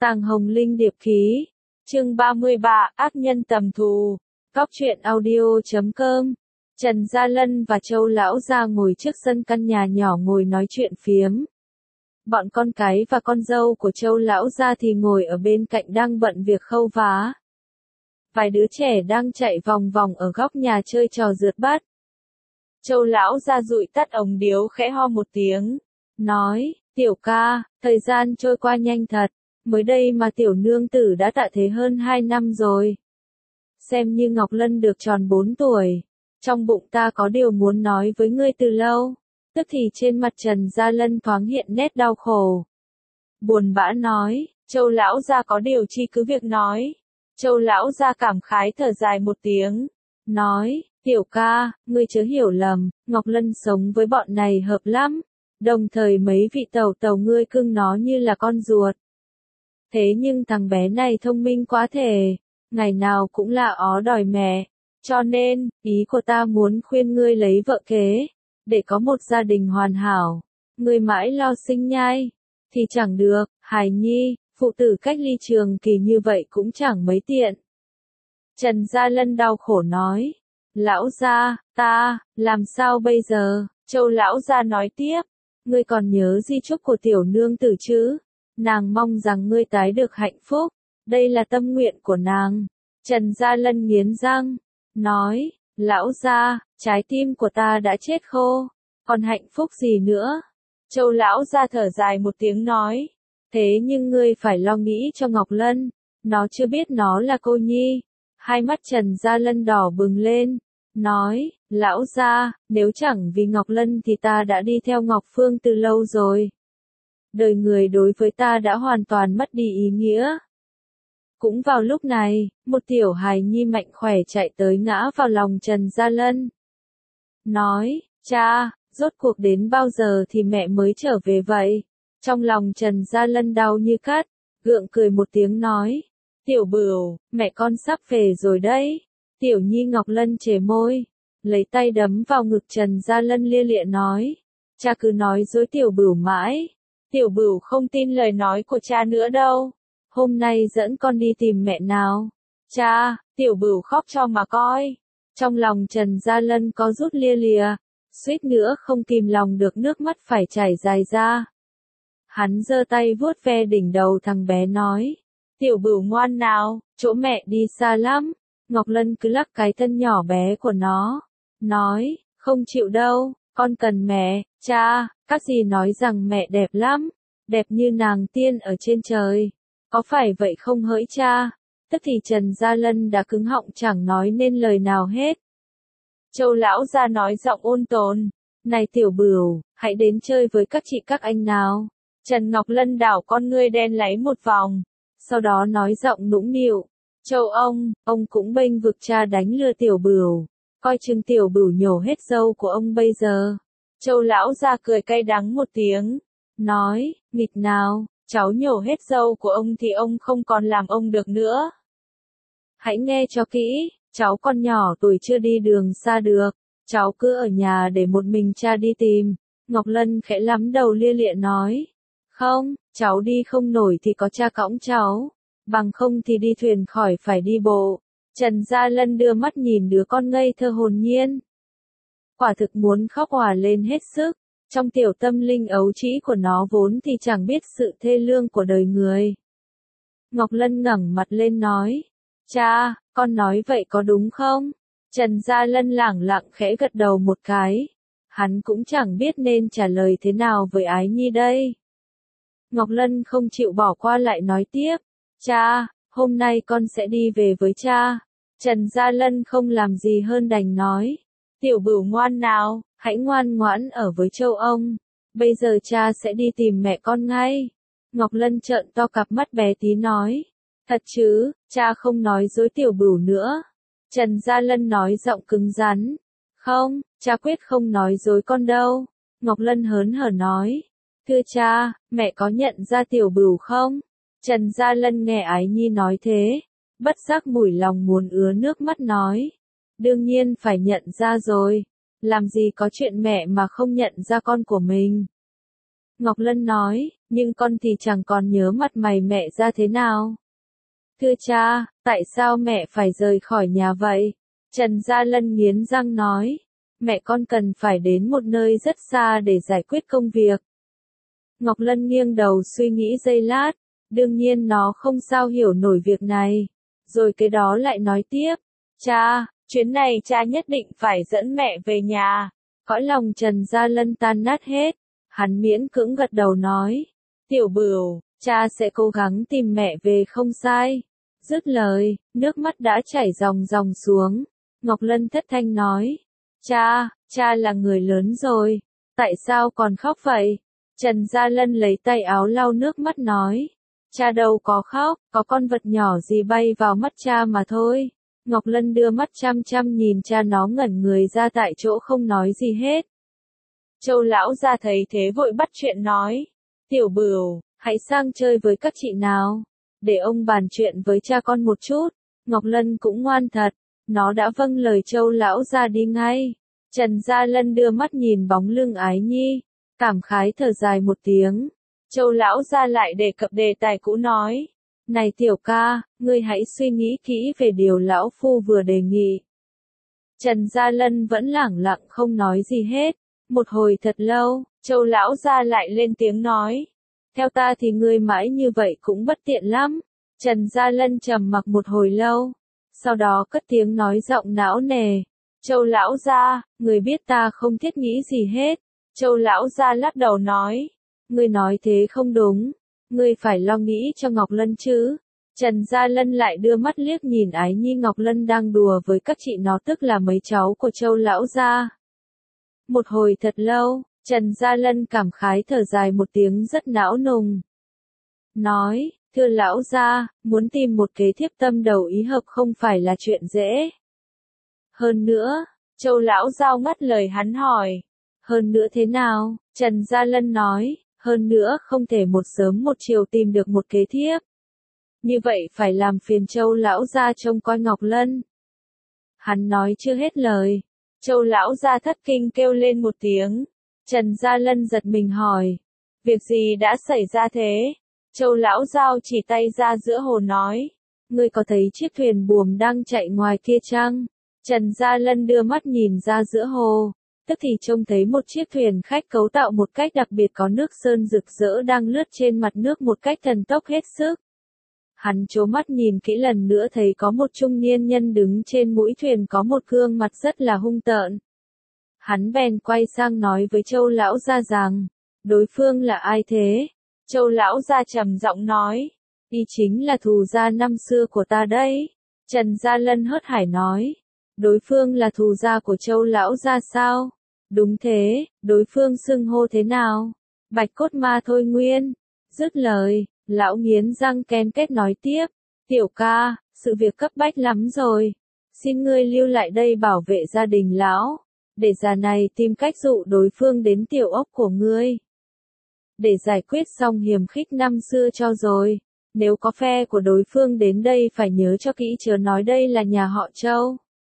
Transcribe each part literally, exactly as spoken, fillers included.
Tàng Hồng Linh điệp ký. Chương ba mươi ba, ác nhân tầm thù. Góc truyện audio chấm com. Trần Gia Lân và Châu Lão Gia ngồi trước sân căn nhà nhỏ ngồi nói chuyện phiếm. Bọn con cái và con dâu của Châu Lão Gia thì ngồi ở bên cạnh đang bận việc khâu vá. Vài đứa trẻ đang chạy vòng vòng ở góc nhà chơi trò rượt bắt. Châu Lão Gia dụi tắt ống điếu khẽ ho một tiếng. Nói, tiểu ca, thời gian trôi qua nhanh thật. Mới đây mà tiểu nương tử đã tạ thế hơn hai năm rồi. Xem như Ngọc Lân được tròn bốn tuổi. Trong bụng ta có điều muốn nói với ngươi từ lâu. Tức thì trên mặt Trần Gia Lân thoáng hiện nét đau khổ. Buồn bã nói, Châu Lão Gia có điều chi cứ việc nói. Châu Lão Gia cảm khái thở dài một tiếng. Nói, tiểu ca, ngươi chớ hiểu lầm, Ngọc Lân sống với bọn này hợp lắm. Đồng thời mấy vị tàu tàu ngươi cưng nó như là con ruột. Thế nhưng thằng bé này thông minh quá thể, ngày nào cũng là ó đòi mẹ. Cho nên, ý của ta muốn khuyên ngươi lấy vợ kế, để có một gia đình hoàn hảo. Ngươi mãi lo sinh nhai, thì chẳng được, hài nhi, phụ tử cách ly trường kỳ như vậy cũng chẳng mấy tiện. Trần Gia Lân đau khổ nói, lão gia, ta, làm sao bây giờ? Châu Lão Gia nói tiếp, ngươi còn nhớ di chúc của tiểu nương tử chứ? Nàng mong rằng ngươi tái được hạnh phúc, đây là tâm nguyện của nàng. Trần Gia Lân nghiến răng, nói, lão gia, trái tim của ta đã chết khô, còn hạnh phúc gì nữa? Châu Lão Gia thở dài một tiếng nói, thế nhưng ngươi phải lo nghĩ cho Ngọc Lân, nó chưa biết nó là cô nhi. Hai mắt Trần Gia Lân đỏ bừng lên, nói, lão gia, nếu chẳng vì Ngọc Lân thì ta đã đi theo Ngọc Phương từ lâu rồi. Đời người đối với ta đã hoàn toàn mất đi ý nghĩa. Cũng vào lúc này, một tiểu hài nhi mạnh khỏe chạy tới ngã vào lòng Trần Gia Lân. Nói, cha, rốt cuộc đến bao giờ thì mẹ mới trở về vậy? Trong lòng Trần Gia Lân đau như cắt, gượng cười một tiếng nói, tiểu bửu, mẹ con sắp về rồi đấy. Tiểu nhi Ngọc Lân chề môi, lấy tay đấm vào ngực Trần Gia Lân lia lịa nói, cha cứ nói dối tiểu bửu mãi. Tiểu bửu không tin lời nói của cha nữa đâu. Hôm nay dẫn con đi tìm mẹ nào. Cha, tiểu bửu khóc cho mà coi. Trong lòng Trần Gia Lân có rút lia lìa, suýt nữa không kìm lòng được nước mắt phải chảy dài ra. Hắn giơ tay vuốt ve đỉnh đầu thằng bé nói, tiểu bửu ngoan nào, chỗ mẹ đi xa lắm. Ngọc Lân cứ lắc cái thân nhỏ bé của nó, nói, không chịu đâu, con cần mẹ. Cha, các dì nói rằng mẹ đẹp lắm, đẹp như nàng tiên ở trên trời. Có phải vậy không hỡi cha? Tức thì Trần Gia Lân đã cứng họng chẳng nói nên lời nào hết. Châu Lão Gia nói giọng ôn tồn, này tiểu bửu, hãy đến chơi với các chị các anh nào. Trần Ngọc Lân đảo con ngươi đen láy một vòng, sau đó nói giọng nũng nịu, Châu ông, ông cũng bênh vực cha đánh lừa tiểu bửu, coi chừng tiểu bửu nhổ hết râu của ông bây giờ. Châu Lão Gia cười cay đắng một tiếng, nói, nghịch nào, cháu nhổ hết râu của ông thì ông không còn làm ông được nữa. Hãy nghe cho kỹ, cháu con nhỏ tuổi chưa đi đường xa được, cháu cứ ở nhà để một mình cha đi tìm. Ngọc Lân khẽ lắm đầu lia lịa nói, không, cháu đi không nổi thì có cha cõng cháu, bằng không thì đi thuyền khỏi phải đi bộ. Trần Gia Lân đưa mắt nhìn đứa con ngây thơ hồn nhiên. Quả thực muốn khóc òa lên hết sức, trong tiểu tâm linh ấu trĩ của nó vốn thì chẳng biết sự thê lương của đời người. Ngọc Lân ngẩng mặt lên nói, cha, con nói vậy có đúng không? Trần Gia Lân lẳng lặng khẽ gật đầu một cái, hắn cũng chẳng biết nên trả lời thế nào với ái nhi đây. Ngọc Lân không chịu bỏ qua lại nói tiếp, cha, hôm nay con sẽ đi về với cha. Trần Gia Lân không làm gì hơn đành nói, tiểu bửu ngoan nào, hãy ngoan ngoãn ở với Châu ông, bây giờ cha sẽ đi tìm mẹ con ngay. Ngọc Lân trợn to cặp mắt bé tí nói, thật chứ, cha không nói dối tiểu bửu nữa. Trần Gia Lân nói giọng cứng rắn, không, cha quyết không nói dối con đâu. Ngọc Lân hớn hở nói, thưa cha, mẹ có nhận ra tiểu bửu không? Trần Gia Lân nghe ái nhi nói thế, bất giác mủi lòng muốn ứa nước mắt nói, đương nhiên phải nhận ra rồi. Làm gì có chuyện mẹ mà không nhận ra con của mình. Ngọc Lân nói, nhưng con thì chẳng còn nhớ mặt mày mẹ ra thế nào. Thưa cha, tại sao mẹ phải rời khỏi nhà vậy? Trần Gia Lân nghiến răng nói, mẹ con cần phải đến một nơi rất xa để giải quyết công việc. Ngọc Lân nghiêng đầu suy nghĩ giây lát, đương nhiên nó không sao hiểu nổi việc này. Rồi cái đó lại nói tiếp, cha, chuyến này cha nhất định phải dẫn mẹ về nhà. Cõi lòng Trần Gia Lân tan nát hết, hắn miễn cưỡng gật đầu nói, Tiểu Bửu, cha sẽ cố gắng tìm mẹ về không sai. Dứt lời, nước mắt đã chảy ròng ròng xuống. Ngọc Lân thất thanh nói, cha, cha là người lớn rồi, tại sao còn khóc vậy? Trần Gia Lân lấy tay áo lau nước mắt nói, cha đâu có khóc, có con vật nhỏ gì bay vào mắt cha mà thôi. Ngọc Lân đưa mắt chăm chăm nhìn cha, nó ngẩn người ra tại chỗ không nói gì hết. Châu lão gia thấy thế vội bắt chuyện nói, Tiểu Bửu, hãy sang chơi với các chị nào, để ông bàn chuyện với cha con một chút. Ngọc Lân cũng ngoan thật, nó đã vâng lời Châu lão gia đi ngay. Trần Gia Lân đưa mắt nhìn bóng lưng Ái Nhi, cảm khái thở dài một tiếng. Châu lão gia lại đề cập đề tài cũ nói, này tiểu ca, ngươi hãy suy nghĩ kỹ về điều lão phu vừa đề nghị. Trần Gia Lân vẫn lẳng lặng không nói gì hết. Một hồi thật lâu, Châu lão gia lại lên tiếng nói, theo ta thì ngươi mãi như vậy cũng bất tiện lắm. Trần Gia Lân trầm mặc một hồi lâu, sau đó cất tiếng nói giọng não nề, Châu lão gia, người biết ta không thiết nghĩ gì hết. Châu lão gia lắc đầu nói, ngươi nói thế không đúng, ngươi phải lo nghĩ cho Ngọc Lân chứ. Trần Gia Lân lại đưa mắt liếc nhìn Ái Nhi Ngọc Lân đang đùa với các chị nó, tức là mấy cháu của Châu lão gia. Một hồi thật lâu, Trần Gia Lân cảm khái thở dài một tiếng rất não nùng. Nói, thưa lão gia, muốn tìm một kế thiếp tâm đầu ý hợp không phải là chuyện dễ. Hơn nữa, Châu lão giao ngắt lời hắn hỏi, hơn nữa thế nào? Trần Gia Lân nói, hơn nữa không thể một sớm một chiều tìm được một kế thiếp. Như vậy phải làm phiền Châu lão gia trông coi Ngọc Lân. Hắn nói chưa hết lời, Châu lão gia thất kinh kêu lên một tiếng. Trần Gia Lân giật mình hỏi, việc gì đã xảy ra thế? Châu lão giao chỉ tay ra giữa hồ nói, ngươi có thấy chiếc thuyền buồm đang chạy ngoài kia chăng? Trần Gia Lân đưa mắt nhìn ra giữa hồ, tức thì trông thấy một chiếc thuyền khách cấu tạo một cách đặc biệt, có nước sơn rực rỡ đang lướt trên mặt nước một cách thần tốc hết sức. Hắn trố mắt nhìn kỹ lần nữa thấy có một trung niên nhân đứng trên mũi thuyền, có một gương mặt rất là hung tợn. Hắn bèn quay sang nói với Châu lão gia rằng, đối phương là ai thế? Châu lão gia trầm giọng nói, y chính là thù gia năm xưa của ta đấy. Trần Gia Lân hớt hải nói, đối phương là thù gia của Châu lão gia sao? Đúng thế, đối phương xưng hô thế nào? Bạch cốt ma Thôi Nguyên. Dứt lời, lão nghiến răng ken két nói tiếp, tiểu ca, sự việc cấp bách lắm rồi. Xin ngươi lưu lại đây bảo vệ gia đình lão, để già này tìm cách dụ đối phương đến tiểu ốc của ngươi. Để giải quyết xong hiềm khích năm xưa cho rồi. Nếu có phe của đối phương đến đây phải nhớ cho kỹ, chớ nói đây là nhà họ Châu.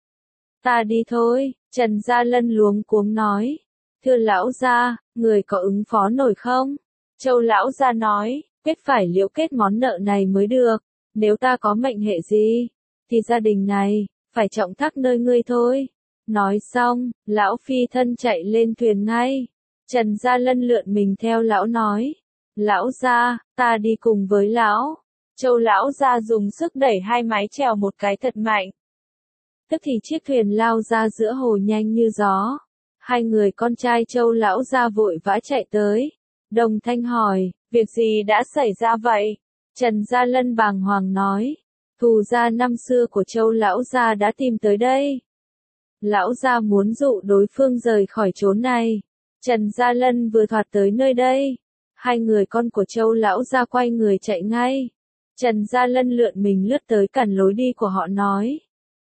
Ta đi thôi, Trần Gia Lân luống cuống nói. Thưa lão gia, người có ứng phó nổi không? Châu lão gia nói, quyết phải liễu kết món nợ này mới được. Nếu ta có mệnh hệ gì, thì gia đình này, phải trọng thác nơi ngươi thôi. Nói xong, lão phi thân chạy lên thuyền ngay. Trần Gia Lân lượn mình theo lão nói, lão gia, ta đi cùng với lão. Châu lão gia dùng sức đẩy hai mái chèo một cái thật mạnh. Tức thì chiếc thuyền lao ra giữa hồ nhanh như gió. Hai người con trai Châu lão gia vội vã chạy tới. Đồng thanh hỏi, việc gì đã xảy ra vậy? Trần Gia Lân bàng hoàng nói, thù gia năm xưa của Châu lão gia đã tìm tới đây. Lão gia muốn dụ đối phương rời khỏi chốn này. Trần Gia Lân vừa thoạt tới nơi đây, hai người con của Châu lão gia quay người chạy ngay. Trần Gia Lân lượn mình lướt tới cản lối đi của họ nói,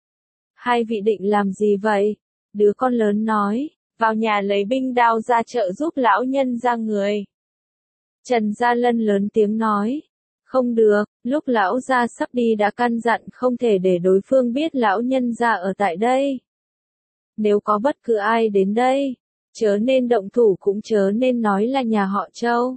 hai vị định làm gì vậy? Đứa con lớn nói, vào nhà lấy binh đao ra trợ giúp lão nhân ra người. Trần Gia Lân lớn tiếng nói, không được, lúc lão gia sắp đi đã căn dặn không thể để đối phương biết lão nhân gia ở tại đây. Nếu có bất cứ ai đến đây, chớ nên động thủ cũng chớ nên nói là nhà họ Châu.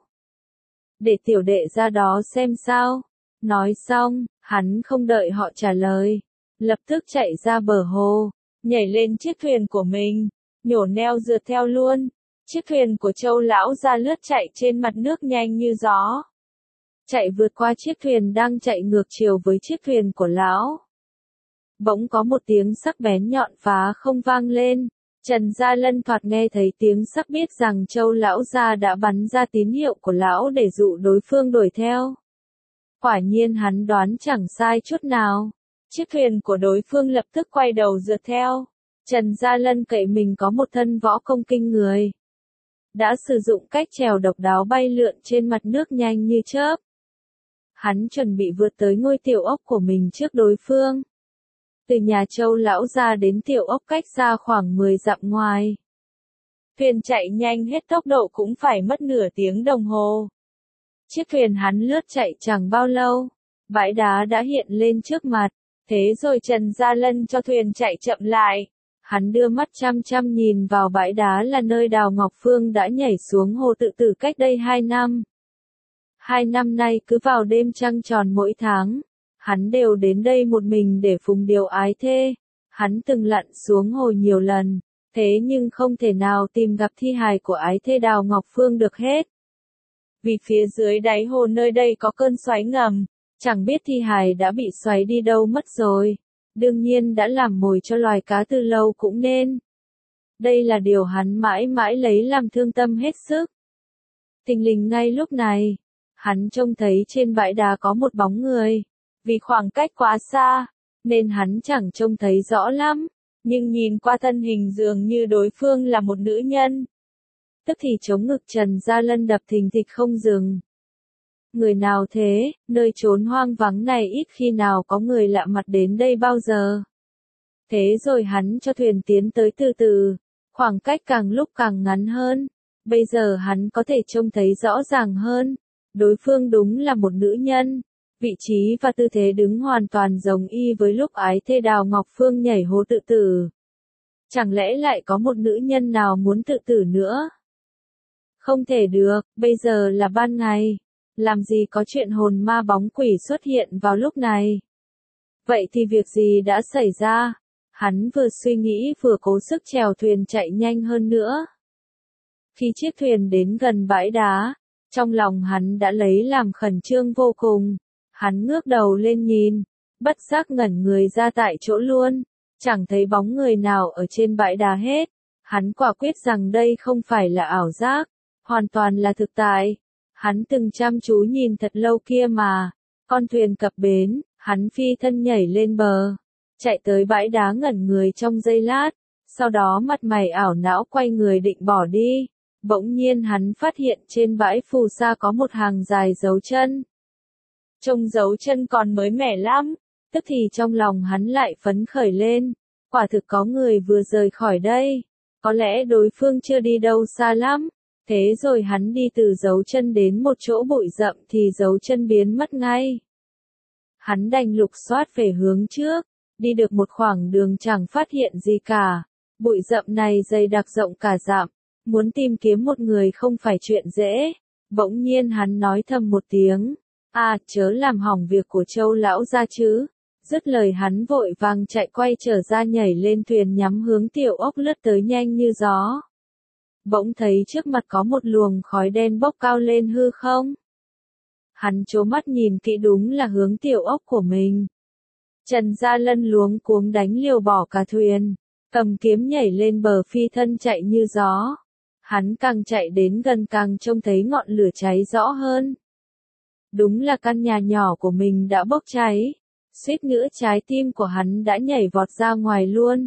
Để tiểu đệ ra đó xem sao. Nói xong, hắn không đợi họ trả lời, lập tức chạy ra bờ hồ, nhảy lên chiếc thuyền của mình, nhổ neo rượt theo luôn. Chiếc thuyền của Châu lão gia lướt chạy trên mặt nước nhanh như gió. Chạy vượt qua chiếc thuyền đang chạy ngược chiều với chiếc thuyền của lão. Bỗng có một tiếng sắc bén nhọn phá không vang lên. Trần Gia Lân thoạt nghe thấy tiếng sắc biết rằng Châu lão gia đã bắn ra tín hiệu của lão để dụ đối phương đuổi theo. Quả nhiên hắn đoán chẳng sai chút nào. Chiếc thuyền của đối phương lập tức quay đầu rượt theo. Trần Gia Lân cậy mình có một thân võ công kinh người. Đã sử dụng cách chèo độc đáo bay lượn trên mặt nước nhanh như chớp. Hắn chuẩn bị vượt tới ngôi tiểu ốc của mình trước đối phương. Từ nhà Châu lão gia đến tiểu ốc cách xa khoảng mười dặm ngoài. Thuyền chạy nhanh hết tốc độ cũng phải mất nửa tiếng đồng hồ. Chiếc thuyền hắn lướt chạy chẳng bao lâu, bãi đá đã hiện lên trước mặt, thế rồi Trần Gia Lân cho thuyền chạy chậm lại. Hắn đưa mắt chăm chăm nhìn vào bãi đá là nơi Đào Ngọc Phương đã nhảy xuống hồ tự tử cách đây hai năm. Hai năm nay cứ vào đêm trăng tròn mỗi tháng, hắn đều đến đây một mình để phùng điều ái thê. Hắn từng lặn xuống hồ nhiều lần, thế nhưng không thể nào tìm gặp thi hài của ái thê Đào Ngọc Phương được hết. Vì phía dưới đáy hồ nơi đây có cơn xoáy ngầm, chẳng biết thi hài đã bị xoáy đi đâu mất rồi. Đương nhiên đã làm mồi cho loài cá từ lâu cũng nên. Đây là điều hắn mãi mãi lấy làm thương tâm hết sức. Thình lình ngay lúc này, hắn trông thấy trên bãi đá có một bóng người. Vì khoảng cách quá xa, nên hắn chẳng trông thấy rõ lắm, nhưng nhìn qua thân hình dường như đối phương là một nữ nhân. Tức thì chống ngực Trần Gia Lân đập thình thịch không dừng. Người nào thế, nơi chốn hoang vắng này ít khi nào có người lạ mặt đến đây bao giờ. Thế rồi hắn cho thuyền tiến tới từ từ, khoảng cách càng lúc càng ngắn hơn. Bây giờ hắn có thể trông thấy rõ ràng hơn. Đối phương đúng là một nữ nhân. Vị trí và tư thế đứng hoàn toàn giống y với lúc ái thê Đào Ngọc Phương nhảy hồ tự tử. Chẳng lẽ lại có một nữ nhân nào muốn tự tử nữa? Không thể được, bây giờ là ban ngày. Làm gì có chuyện hồn ma bóng quỷ xuất hiện vào lúc này? Vậy thì việc gì đã xảy ra? Hắn vừa suy nghĩ vừa cố sức chèo thuyền chạy nhanh hơn nữa. Khi chiếc thuyền đến gần bãi đá, trong lòng hắn đã lấy làm khẩn trương vô cùng. Hắn ngước đầu lên nhìn, bất giác ngẩn người ra tại chỗ luôn, chẳng thấy bóng người nào ở trên bãi đá hết. Hắn quả quyết rằng đây không phải là ảo giác, hoàn toàn là thực tại. Hắn từng chăm chú nhìn thật lâu kia mà. Con thuyền cập bến, hắn phi thân nhảy lên bờ, chạy tới bãi đá ngẩn người trong giây lát, sau đó mặt mày ảo não quay người định bỏ đi. Bỗng nhiên hắn phát hiện trên bãi phù sa có một hàng dài dấu chân. Trông dấu chân còn mới mẻ lắm, tức thì trong lòng hắn lại phấn khởi lên. Quả thực có người vừa rời khỏi đây, có lẽ đối phương chưa đi đâu xa lắm. Thế rồi hắn đi từ dấu chân đến một chỗ bụi rậm thì dấu chân biến mất ngay. Hắn đành lục soát về hướng trước, đi được một khoảng đường chẳng phát hiện gì cả. Bụi rậm này dày đặc rộng cả dặm, muốn tìm kiếm một người không phải chuyện dễ. Bỗng nhiên hắn nói thầm một tiếng, à chớ làm hỏng việc của Châu lão gia chứ. Dứt lời hắn vội vàng chạy quay trở ra nhảy lên thuyền nhắm hướng tiểu ốc lướt tới nhanh như gió. Bỗng thấy trước mặt có một luồng khói đen bốc cao lên hư không. Hắn trố mắt nhìn kỹ đúng là hướng tiểu ốc của mình. Trần Gia Lân luống cuống đánh liều bỏ cả thuyền, cầm kiếm nhảy lên bờ phi thân chạy như gió. Hắn càng chạy đến gần càng trông thấy ngọn lửa cháy rõ hơn. Đúng là căn nhà nhỏ của mình đã bốc cháy. Suýt nữa trái tim của hắn đã nhảy vọt ra ngoài luôn.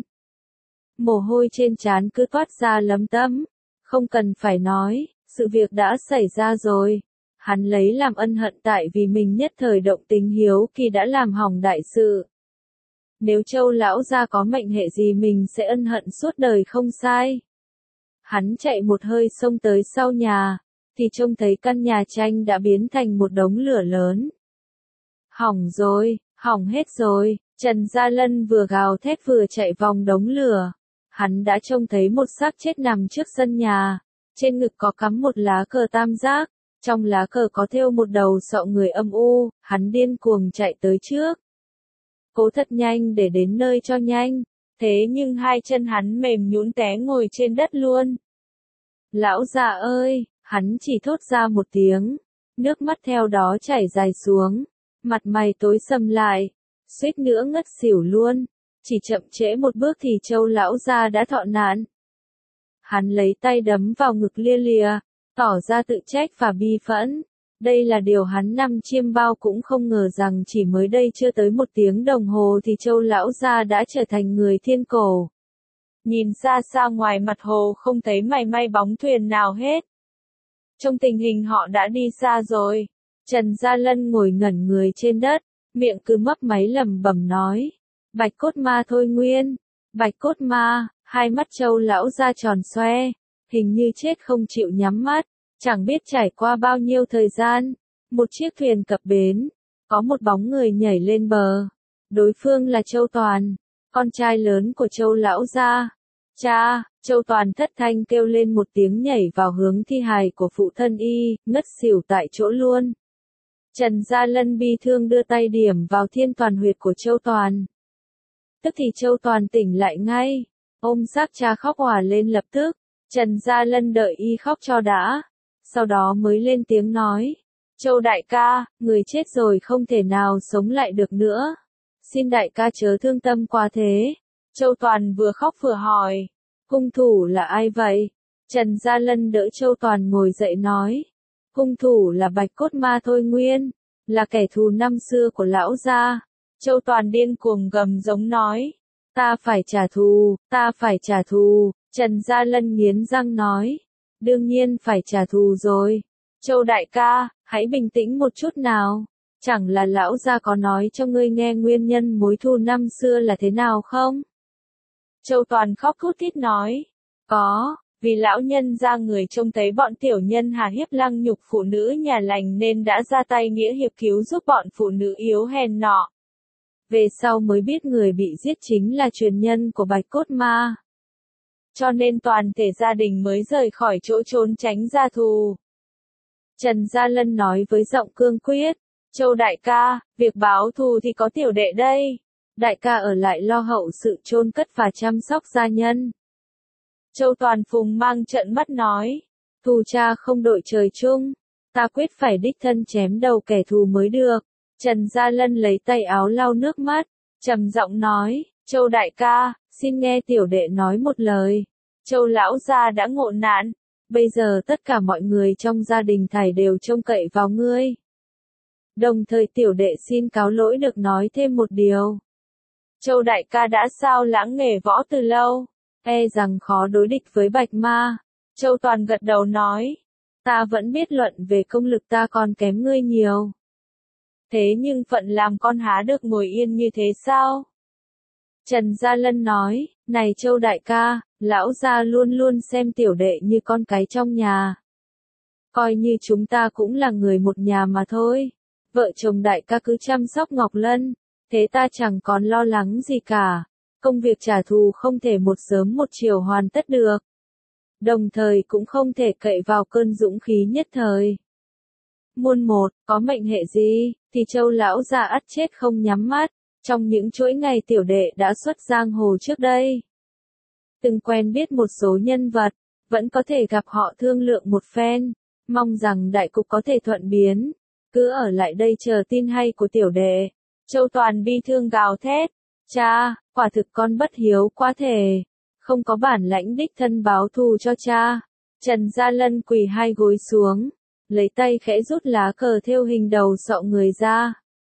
Mồ hôi trên trán cứ toát ra lấm tấm. Không cần phải nói, sự việc đã xảy ra rồi. Hắn lấy làm ân hận tại vì mình nhất thời động tính hiếu kỳ đã làm hỏng đại sự. Nếu Châu lão gia có mệnh hệ gì mình sẽ ân hận suốt đời không sai. Hắn chạy một hơi xông tới sau nhà, thì trông thấy căn nhà tranh đã biến thành một đống lửa lớn. Hỏng rồi, hỏng hết rồi, Trần Gia Lân vừa gào thét vừa chạy vòng đống lửa. hắn đã trông thấy một xác chết nằm trước sân nhà, trên ngực có cắm một lá cờ tam giác, trong lá cờ có thêu một đầu sọ người âm u, hắn điên cuồng chạy tới trước. Cố thật nhanh để đến nơi cho nhanh, thế nhưng hai chân hắn mềm nhũn té ngồi trên đất luôn. Lão già ơi, hắn chỉ thốt ra một tiếng, nước mắt theo đó chảy dài xuống, mặt mày tối sầm lại, suýt nữa ngất xỉu luôn, chỉ chậm trễ một bước thì Châu lão gia đã thọ nạn. Hắn lấy tay đấm vào ngực lia lịa, tỏ ra tự trách và bi phẫn. Đây là điều hắn năm chiêm bao cũng không ngờ rằng chỉ mới đây chưa tới một tiếng đồng hồ thì Châu lão gia đã trở thành người thiên cổ. Nhìn xa xa ngoài mặt hồ không thấy mảy may bóng thuyền nào hết. Trong tình hình họ đã đi xa rồi. Trần Gia Lân ngồi ngẩn người trên đất, miệng cứ mấp máy lẩm bẩm nói. Bạch cốt ma thôi nguyên. Bạch cốt ma, hai mắt Châu lão gia tròn xoe, hình như chết không chịu nhắm mắt. Chẳng biết trải qua bao nhiêu thời gian, một chiếc thuyền cập bến, có một bóng người nhảy lên bờ. Đối phương là Châu Toàn, con trai lớn của Châu lão gia. Cha, Châu Toàn thất thanh kêu lên một tiếng nhảy vào hướng thi hài của phụ thân y, ngất xỉu tại chỗ luôn. Trần Gia Lân bi thương đưa tay điểm vào thiên toàn huyệt của Châu Toàn. Tức thì Châu Toàn tỉnh lại ngay, ôm xác cha khóc òa lên lập tức. Trần Gia Lân đợi y khóc cho đã, sau đó mới lên tiếng nói. Châu đại ca, người chết rồi không thể nào sống lại được nữa. Xin đại ca chớ thương tâm quá thế. Châu Toàn vừa khóc vừa hỏi. Hung thủ là ai vậy? Trần Gia Lân đỡ Châu Toàn ngồi dậy nói. Hung thủ là Bạch cốt ma thôi nguyên, là kẻ thù năm xưa của lão gia. Châu Toàn điên cuồng gầm giống nói. Ta phải trả thù, ta phải trả thù. Trần Gia Lân nghiến răng nói. Đương nhiên phải trả thù rồi. Châu đại ca, hãy bình tĩnh một chút nào. Chẳng là lão gia có nói cho ngươi nghe nguyên nhân mối thù năm xưa là thế nào không? Châu Toàn khóc thút thít nói. Có, vì lão nhân ra người trông thấy bọn tiểu nhân hà hiếp lăng nhục phụ nữ nhà lành nên đã ra tay nghĩa hiệp cứu giúp bọn phụ nữ yếu hèn nọ. Về sau mới biết người bị giết chính là truyền nhân của Bạch cốt ma. Cho nên toàn thể gia đình mới rời khỏi chỗ trốn tránh gia thù. Trần Gia Lân nói với giọng cương quyết. Châu đại ca, việc báo thù thì có tiểu đệ đây. Đại ca ở lại lo hậu sự chôn cất và chăm sóc gia nhân. Châu Toàn Phùng mang trợn mắt nói. Thù cha không đội trời chung. Ta quyết phải đích thân chém đầu kẻ thù mới được. Trần Gia Lân lấy tay áo lau nước mắt, trầm giọng nói. Châu đại ca, xin nghe tiểu đệ nói một lời. Châu lão gia đã ngộ nạn. Bây giờ tất cả mọi người trong gia đình thảy đều trông cậy vào ngươi. Đồng thời tiểu đệ xin cáo lỗi được nói thêm một điều. Châu đại ca đã sao lãng nghề võ từ lâu, e rằng khó đối địch với Bạch ma. Châu Toàn gật đầu nói. Ta vẫn biết luận về công lực ta còn kém ngươi nhiều. Thế nhưng phận làm con há được ngồi yên như thế sao? Trần Gia Lân nói. Này Châu đại ca, lão gia luôn luôn xem tiểu đệ như con cái trong nhà. Coi như chúng ta cũng là người một nhà mà thôi. Vợ chồng đại ca cứ chăm sóc Ngọc Lân, thế ta chẳng còn lo lắng gì cả. Công việc trả thù không thể một sớm một chiều hoàn tất được. Đồng thời cũng không thể cậy vào cơn dũng khí nhất thời. Muôn một, có mệnh hệ gì, thì Châu lão già ắt chết không nhắm mắt. Trong những chuỗi ngày tiểu đệ đã xuất giang hồ trước đây, từng quen biết một số nhân vật, vẫn có thể gặp họ thương lượng một phen, mong rằng đại cục có thể thuận biến. Cứ ở lại đây chờ tin hay của tiểu đệ. Châu Toàn bi thương gào thét. Cha, quả thực con bất hiếu quá thể. Không có bản lãnh đích thân báo thù cho cha. Trần Gia Lân quỳ hai gối xuống, lấy tay khẽ rút lá cờ thêu hình đầu sọ người ra.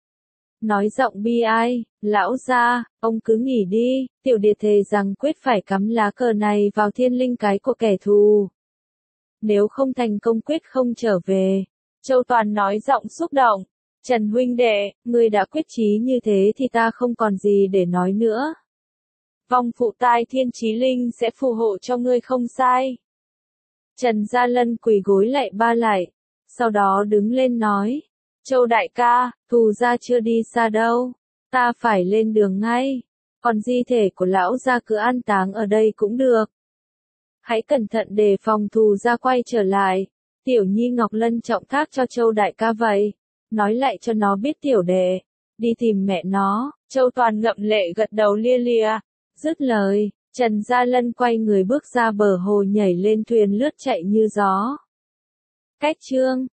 Nói giọng bi ai, lão gia, ông cứ nghỉ đi, tiểu đệ thề rằng quyết phải cắm lá cờ này vào thiên linh cái của kẻ thù. Nếu không thành công quyết không trở về. Châu Toàn nói giọng xúc động. Trần huynh đệ, ngươi đã quyết chí như thế thì ta không còn gì để nói nữa. Vong phụ tai thiên chí linh sẽ phù hộ cho ngươi không sai. Trần Gia Lân quỳ gối lại ba lại, sau đó đứng lên nói. Châu đại ca, thù ra chưa đi xa đâu, ta phải lên đường ngay. Còn di thể của lão gia cứ an táng ở đây cũng được. Hãy cẩn thận đề phòng thù gia quay trở lại. Tiểu Nhi Ngọc Lân trọng thác cho Châu đại ca vậy. Nói lại cho nó biết tiểu đệ. Đi tìm mẹ nó. Châu Toàn ngậm lệ gật đầu lia lịa. Dứt lời, Trần Gia Lân quay người bước ra bờ hồ nhảy lên thuyền lướt chạy như gió. Cách chương